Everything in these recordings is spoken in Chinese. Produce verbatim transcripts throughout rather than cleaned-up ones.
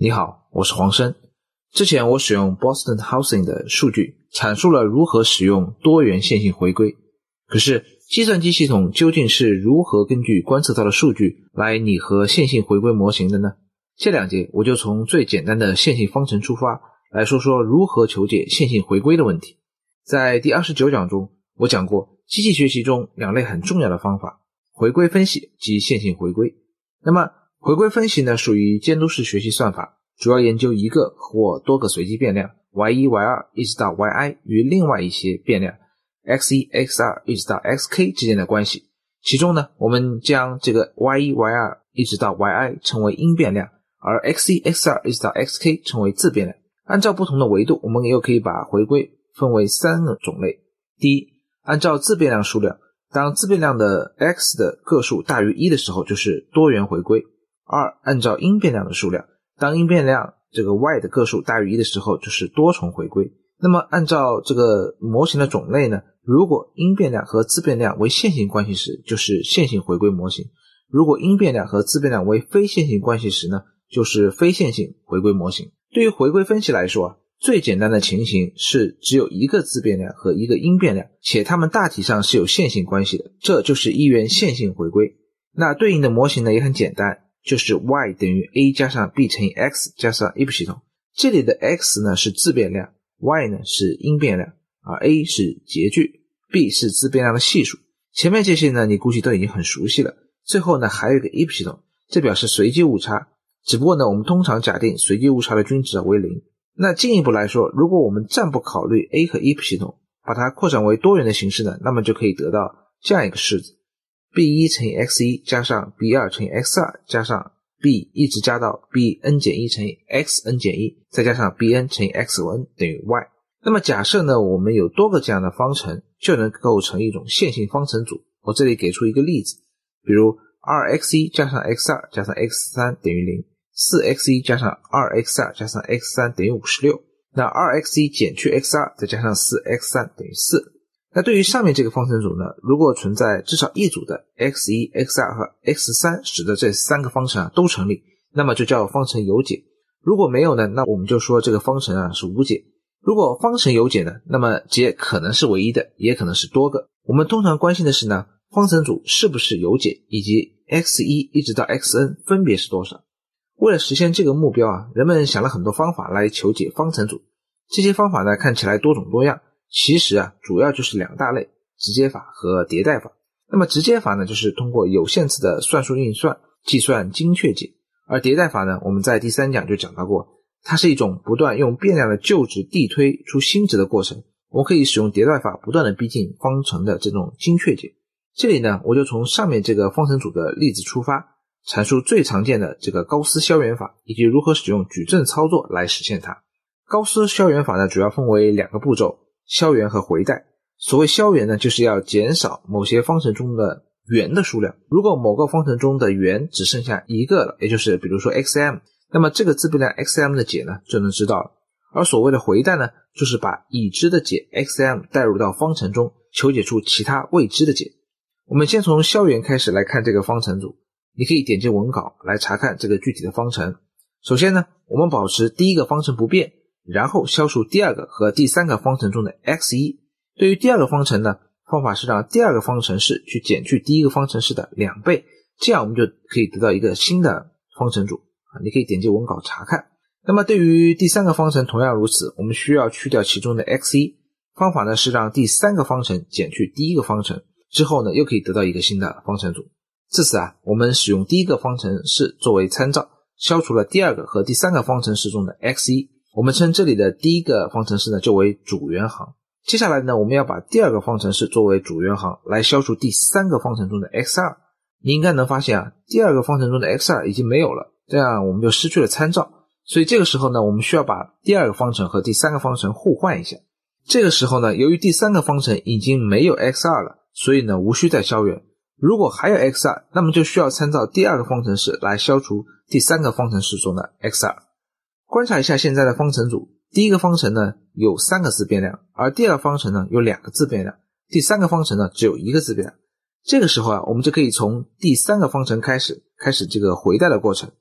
你好，我是黄生。之前我使用 Boston Housing 的数据阐述了如何使用多元线性回归，可是计算机系统究竟是如何根据观测到的数据来拟合线性回归模型的呢？这两节我就从最简单的线性方程出发，来说说如何求解线性回归的问题。在第二十九讲中，我讲过机器学习中两类很重要的方法，回归分析及线性回归。那么回归分析呢，属于监督式学习算法，主要研究一个或多个随机变量 Y 一 Y 二 一直到 Y I 与另外一些变量 X 一 X 二 一直到 X K 之间的关系。其中呢，我们将这个 Y 一 Y 二 一直到 Y I 称为因变量，而 X 一 X 二 一直到 X K 称为自变量。按照不同的维度，我们又可以把回归分为三个种类。第一，按照自变量数量，当自变量的 X 的个数大于一的时候，就是多元回归。二，按照因变量的数量，当因变量这个 Y 的个数大于一的时候，就是多重回归。那么按照这个模型的种类呢，如果因变量和自变量为线性关系时，就是线性回归模型；如果因变量和自变量为非线性关系时呢，就是非线性回归模型。对于回归分析来说啊，最简单的情形是只有一个自变量和一个因变量，且它们大体上是有线性关系的，这就是一元线性回归。那对应的模型呢也很简单，就是 Y 等于 A 加上 B 乘以 X 加上 if 系统。这里的 X 呢是自变量， Y 呢是因变量，而 A 是截距， B 是自变量的系数。前面这些呢你估计都已经很熟悉了。最后呢还有一个 if 系统，这表示随机误差，只不过呢我们通常假定随机误差的均值为零。那进一步来说，如果我们暂不考虑 A 和 if 系统，把它扩展为多元的形式呢，那么就可以得到这样一个式子， B 一 乘以 X 一 加上 B 二 乘以 X 二 加上 B 一直加到 B n 减一乘以 X n 减一，再加上 B n 乘以 X n 等于 Y。 那么假设呢我们有多个这样的方程，就能构成一种线性方程组。我这里给出一个例子，比如 二 X 一 加上 X 二 加上 X 三 等于零，四 X 一 加上 二 X 二 加上 X 三 等于五十六，那 二 X 一 减去 X 二 再加上 四 X 三 等于四。那对于上面这个方程组呢，如果存在至少一组的 X 一 X 二 和 X 三 使得这三个方程啊都成立，那么就叫方程有解。如果没有呢，那我们就说这个方程啊是无解。如果方程有解呢，那么解可能是唯一的，也可能是多个。我们通常关心的是呢，方程组是不是有解，以及 X 一 一直到 X n 分别是多少。为了实现这个目标啊，人们想了很多方法来求解方程组。这些方法呢看起来多种多样，其实啊主要就是两大类，直接法和迭代法。那么直接法呢就是通过有限次的算术运算计算精确解，而迭代法呢我们在第三讲就讲到过，它是一种不断用变量的旧值递推出新值的过程。我们可以使用迭代法不断的逼近方程的这种精确解。这里呢我就从上面这个方程组的例子出发，阐述最常见的这个高斯消元法，以及如何使用矩阵操作来实现它。高斯消元法呢主要分为两个步骤，消元和回代。所谓消元呢，就是要减少某些方程中的元的数量。如果某个方程中的元只剩下一个了，也就是比如说 X M， 那么这个自变量 X M 的解呢就能知道了。而所谓的回代呢，就是把已知的解 X M 带入到方程中，求解出其他未知的解。我们先从消元开始来看这个方程组，你可以点击文稿来查看这个具体的方程。首先呢，我们保持第一个方程不变，然后消除第二个和第三个方程中的 X 一。对于第二个方程呢，方法是让第二个方程式去减去第一个方程式的两倍，这样我们就可以得到一个新的方程组。你可以点击文稿查看。那么对于第三个方程同样如此，我们需要去掉其中的 X 一。方法呢是让第三个方程减去第一个方程，之后呢又可以得到一个新的方程组。自此啊，我们使用第一个方程式作为参照，消除了第二个和第三个方程式中的 X 一。我们称这里的第一个方程式呢就为主元行。接下来呢，我们要把第二个方程式作为主元行来消除第三个方程中的 X 二。你应该能发现啊，第二个方程中的 X 二已经没有了，这样我们就失去了参照。所以这个时候呢，我们需要把第二个方程和第三个方程互换一下。这个时候呢，由于第三个方程已经没有 X 二了，所以呢无需再消元。如果还有 X 二，那么就需要参照第二个方程式来消除第三个方程式中的 X 二。观察一下现在的方程组，第一个方程呢有三个自变量，而第二个方程呢有两个自变量，第三个方程呢只有一个自变量。这个时候啊，我们就可以从第三个方程开始开始这个回代的过程。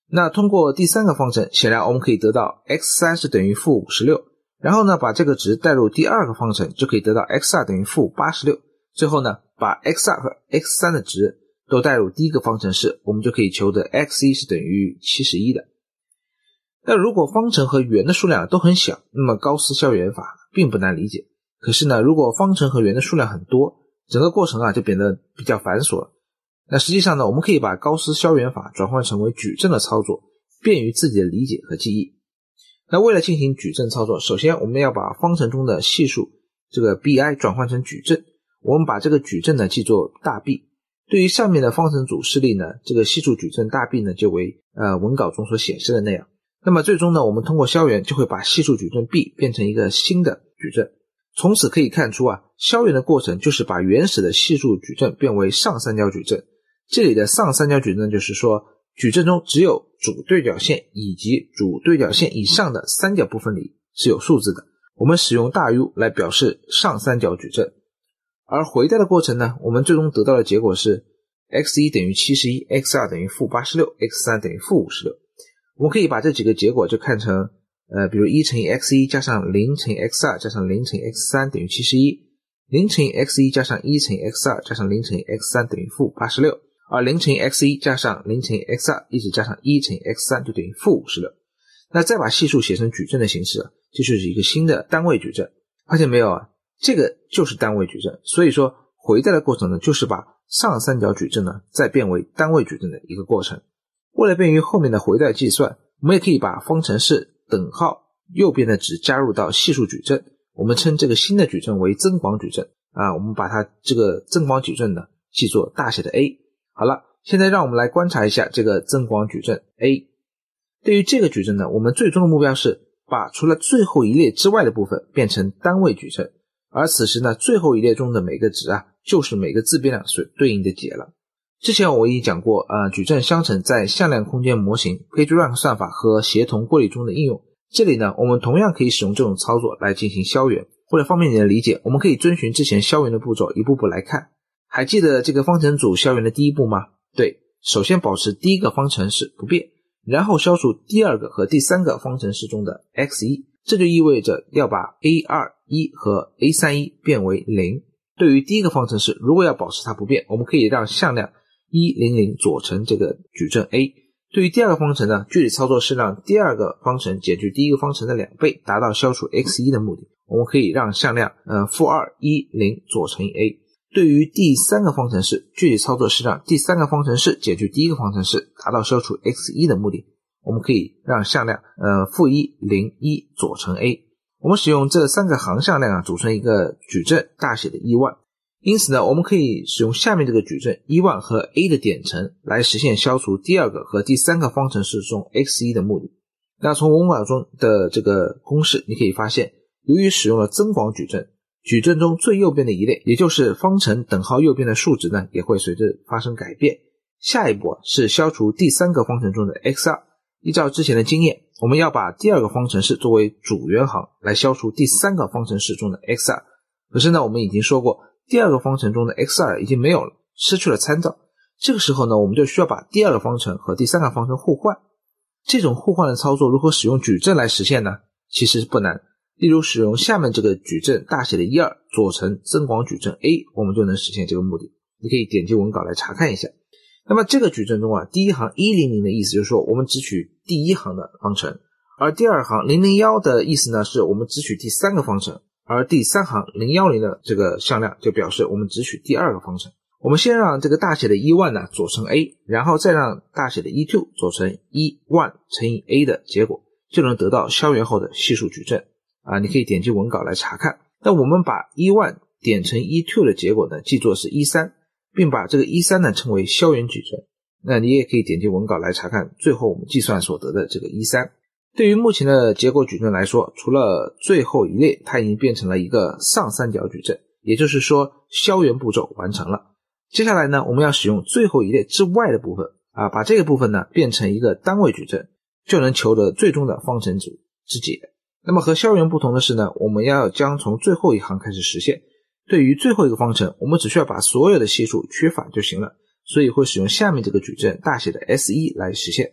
那通过第三个方程，显然我们可以得到 x 三 是等于负五十六，然后呢把这个值带入第二个方程，就可以得到 x 二 等于负八十六，最后呢把 x 二 和 x 三 的值都带入第一个方程式，我们就可以求得 x 一 是等于七十一的。那如果方程和圆的数量都很小，那么高斯消圆法并不难理解。可是呢，如果方程和圆的数量很多，整个过程啊就变得比较繁琐了。那实际上呢，我们可以把高斯消圆法转换成为矩阵的操作，便于自己的理解和记忆。那为了进行矩阵操作，首先我们要把方程中的系数这个 bi 转换成矩阵，我们把这个矩阵呢记作大 B。对于上面的方程组示例呢，这个系数矩阵大 B 呢就为呃文稿中所显示的那样。那么最终呢，我们通过消圆就会把系数矩阵 B 变成一个新的矩阵。从此可以看出啊，消圆的过程就是把原始的系数矩阵变为上三角矩阵。这里的上三角矩阵就是说，矩阵中只有主对角线以及主对角线以上的三角部分里是有数字的，我们使用大 U 来表示上三角矩阵。而回带的过程呢，我们最终得到的结果是 x 一 等于七十一， x 二 等于负八十六， x 三 等于负五十六。我们可以把这几个结果就看成呃，比如一乘以 x 一 加上零乘以 x 二 加上零乘以 x 三 等于七十一， 零乘以 x 一 加上一乘以 x 二 加上零乘以 x 三 等于负八十六，而零乘以 x 一 加上零乘以 x 二 一直加上一乘以 x 三 就等于负五十六。那再把系数写成矩阵的形式啊，这就是一个新的单位矩阵。发现没有啊？这个就是单位矩阵。所以说回带的过程呢，就是把上三角矩阵呢再变为单位矩阵的一个过程。为了便于后面的回带计算，我们也可以把方程式等号右边的值加入到系数矩阵，我们称这个新的矩阵为增广矩阵啊。我们把它这个增广矩阵呢记作大写的 A。好了，现在让我们来观察一下这个增广矩阵 A。对于这个矩阵呢，我们最终的目标是把除了最后一列之外的部分变成单位矩阵，而此时呢，最后一列中的每个值啊，就是每个自变量所对应的解了。之前我已经讲过呃，矩阵相乘在向量空间模型 PageRank 算法和协同规律中的应用。这里呢，我们同样可以使用这种操作来进行消圆。为了方便你的理解，我们可以遵循之前消圆的步骤一步步来看。还记得这个方程组消圆的第一步吗？对，首先保持第一个方程式不变，然后消除第二个和第三个方程式中的 x 一， 这就意味着要把 a 二 一 和 a 三 一 变为零。对于第一个方程式，如果要保持它不变，我们可以让向量一零零组成这个矩阵 A。 对于第二个方程呢，具体操作是让第二个方程减去第一个方程的两倍，达到消除 x 一 的目的。我们可以让向量呃负二一零左乘以 A。 对于第三个方程式，具体操作是让第三个方程式减去第一个方程式，达到消除 x 一 的目的。我们可以让向量呃负一零一左乘 A。 我们使用这三个行向量啊组成一个矩阵，大写的 E 一。因此呢，我们可以使用下面这个矩阵 E 一 和 A 的点乘来实现消除第二个和第三个方程式中 x 一 的目的。那从文稿中的这个公式你可以发现，由于使用了增广矩阵，矩阵中最右边的一列，也就是方程等号右边的数值呢，也会随着发生改变。下一步是消除第三个方程中的 x 二。 依照之前的经验，我们要把第二个方程式作为主圆行来消除第三个方程式中的 x 二。 可是呢，我们已经说过，第二个方程中的 x 二 已经没有了，失去了参照。这个时候呢，我们就需要把第二个方程和第三个方程互换。这种互换的操作如何使用矩阵来实现呢？其实不难。例如使用下面这个矩阵大写的一二组成增广矩阵 A， 我们就能实现这个目的。你可以点击文稿来查看一下。那么这个矩阵中啊，第一行一零零的意思就是说我们只取第一行的方程，而第二行零零一的意思呢，是我们只取第三个方程，而第三行零一零的这个向量就表示我们只取第二个方程。我们先让这个大写的 E 一 呢组成 A， 然后再让大写的 E 二 组成 E 一 乘以 A 的结果，就能得到消圆后的系数矩阵啊。你可以点击文稿来查看。那我们把 E 一 点成 E 二 的结果呢记作是 E 三， 并把这个 E 三 呢称为消圆矩阵。那你也可以点击文稿来查看最后我们计算所得的这个 E 三。对于目前的结果矩阵来说，除了最后一列它已经变成了一个上三角矩阵，也就是说消圆步骤完成了。接下来呢，我们要使用最后一列之外的部分啊，把这个部分呢变成一个单位矩阵，就能求得最终的方程组之解。那么和消圆不同的是呢，我们要将从最后一行开始实现。对于最后一个方程，我们只需要把所有的系数取反就行了，所以会使用下面这个矩阵大写的 S 一 来实现。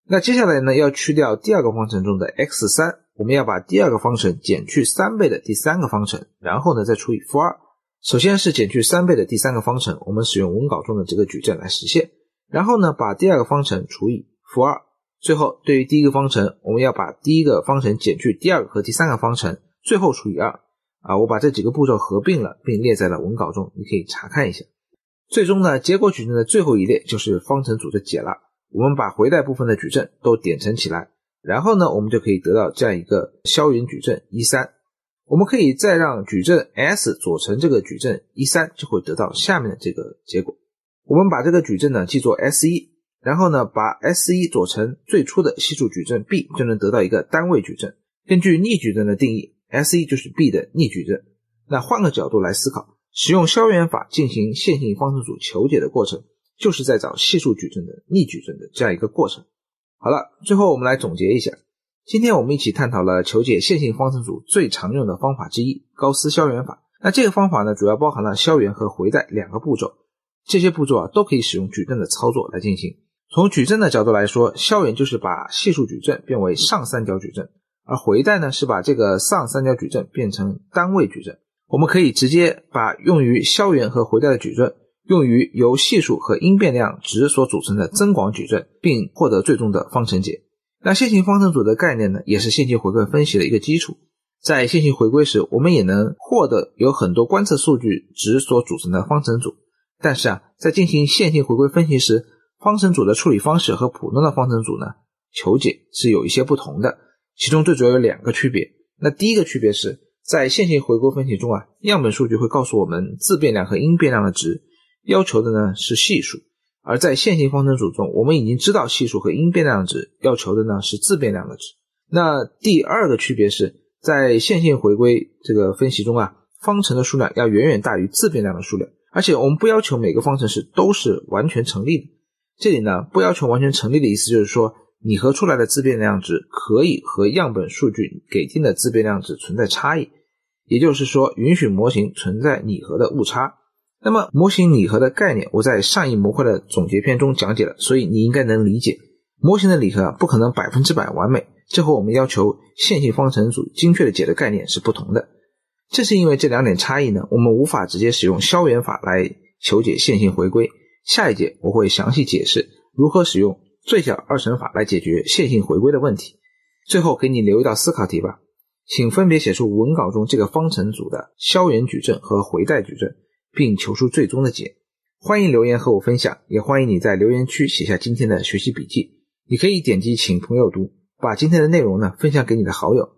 那接下来呢，要去掉第二个方程中的 x 三， 我们要把第二个方程减去三倍的第三个方程，然后呢再除以负二。首先是减去三倍的第三个方程，我们使用文稿中的这个矩阵来实现，然后呢把第二个方程除以负二。最后对于第一个方程，我们要把第一个方程减去第二个和第三个方程，最后除以二。啊，我把这几个步骤合并了，并列在了文稿中，你可以查看一下。最终呢，结果矩阵的最后一列就是方程组的解了。我们把回带部分的矩阵都点成起来，然后呢，我们就可以得到这样一个消元矩阵一三。我们可以再让矩阵 S 组成这个矩阵一三，就会得到下面的这个结果。我们把这个矩阵呢记作 S 一， 然后呢把 S 一 组成最初的系数矩阵 B， 就能得到一个单位矩阵。根据逆矩阵的定义， S 一 就是 B 的逆矩阵。那换个角度来思考，使用消元法进行线性方程组求解的过程，就是在找系数矩阵的逆矩阵的这样一个过程。好了，最后我们来总结一下。今天我们一起探讨了求解线性方程组最常用的方法之一，高斯消元法。那这个方法呢，主要包含了消元和回带两个步骤。这些步骤啊，都可以使用矩阵的操作来进行。从矩阵的角度来说，消元就是把系数矩阵变为上三角矩阵，而回带呢，是把这个上三角矩阵变成单位矩阵。我们可以直接把用于消元和回带的矩阵用于由系数和因变量值所组成的增广矩阵，并获得最终的方程解。那线性方程组的概念呢，也是线性回归分析的一个基础。在线性回归时，我们也能获得由很多观测数据值所组成的方程组。但是啊，在进行线性回归分析时，方程组的处理方式和普通的方程组呢，求解是有一些不同的，其中最主要有两个区别。那第一个区别是，在线性回归分析中啊，样本数据会告诉我们自变量和因变量的值，要求的呢是系数。而在线性方程组中，我们已经知道系数和因变量值，要求的呢是自变量的值。那第二个区别是，在线性回归这个分析中啊，方程的数量要远远大于自变量的数量，而且我们不要求每个方程式都是完全成立的。这里呢，不要求完全成立的意思就是说，拟合出来的自变量值可以和样本数据给定的自变量值存在差异，也就是说，允许模型存在拟合的误差。那么模型拟合的概念，我在上一模块的总结篇中讲解了，所以你应该能理解。模型的拟合不可能百分之百完美，这和我们要求线性方程组精确的解的概念是不同的。正是因为这两点差异呢，我们无法直接使用消元法来求解线性回归。下一节我会详细解释如何使用最小二乘法来解决线性回归的问题。最后给你留一道思考题吧，请分别写出文稿中这个方程组的消元矩阵和回带矩阵，并求出最终的解。欢迎留言和我分享，也欢迎你在留言区写下今天的学习笔记。你可以点击请朋友读，把今天的内容呢分享给你的好友。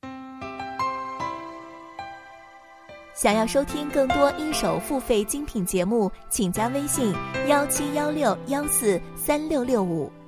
想要收听更多一手付费精品节目，请加微信一七一六一四三六六五。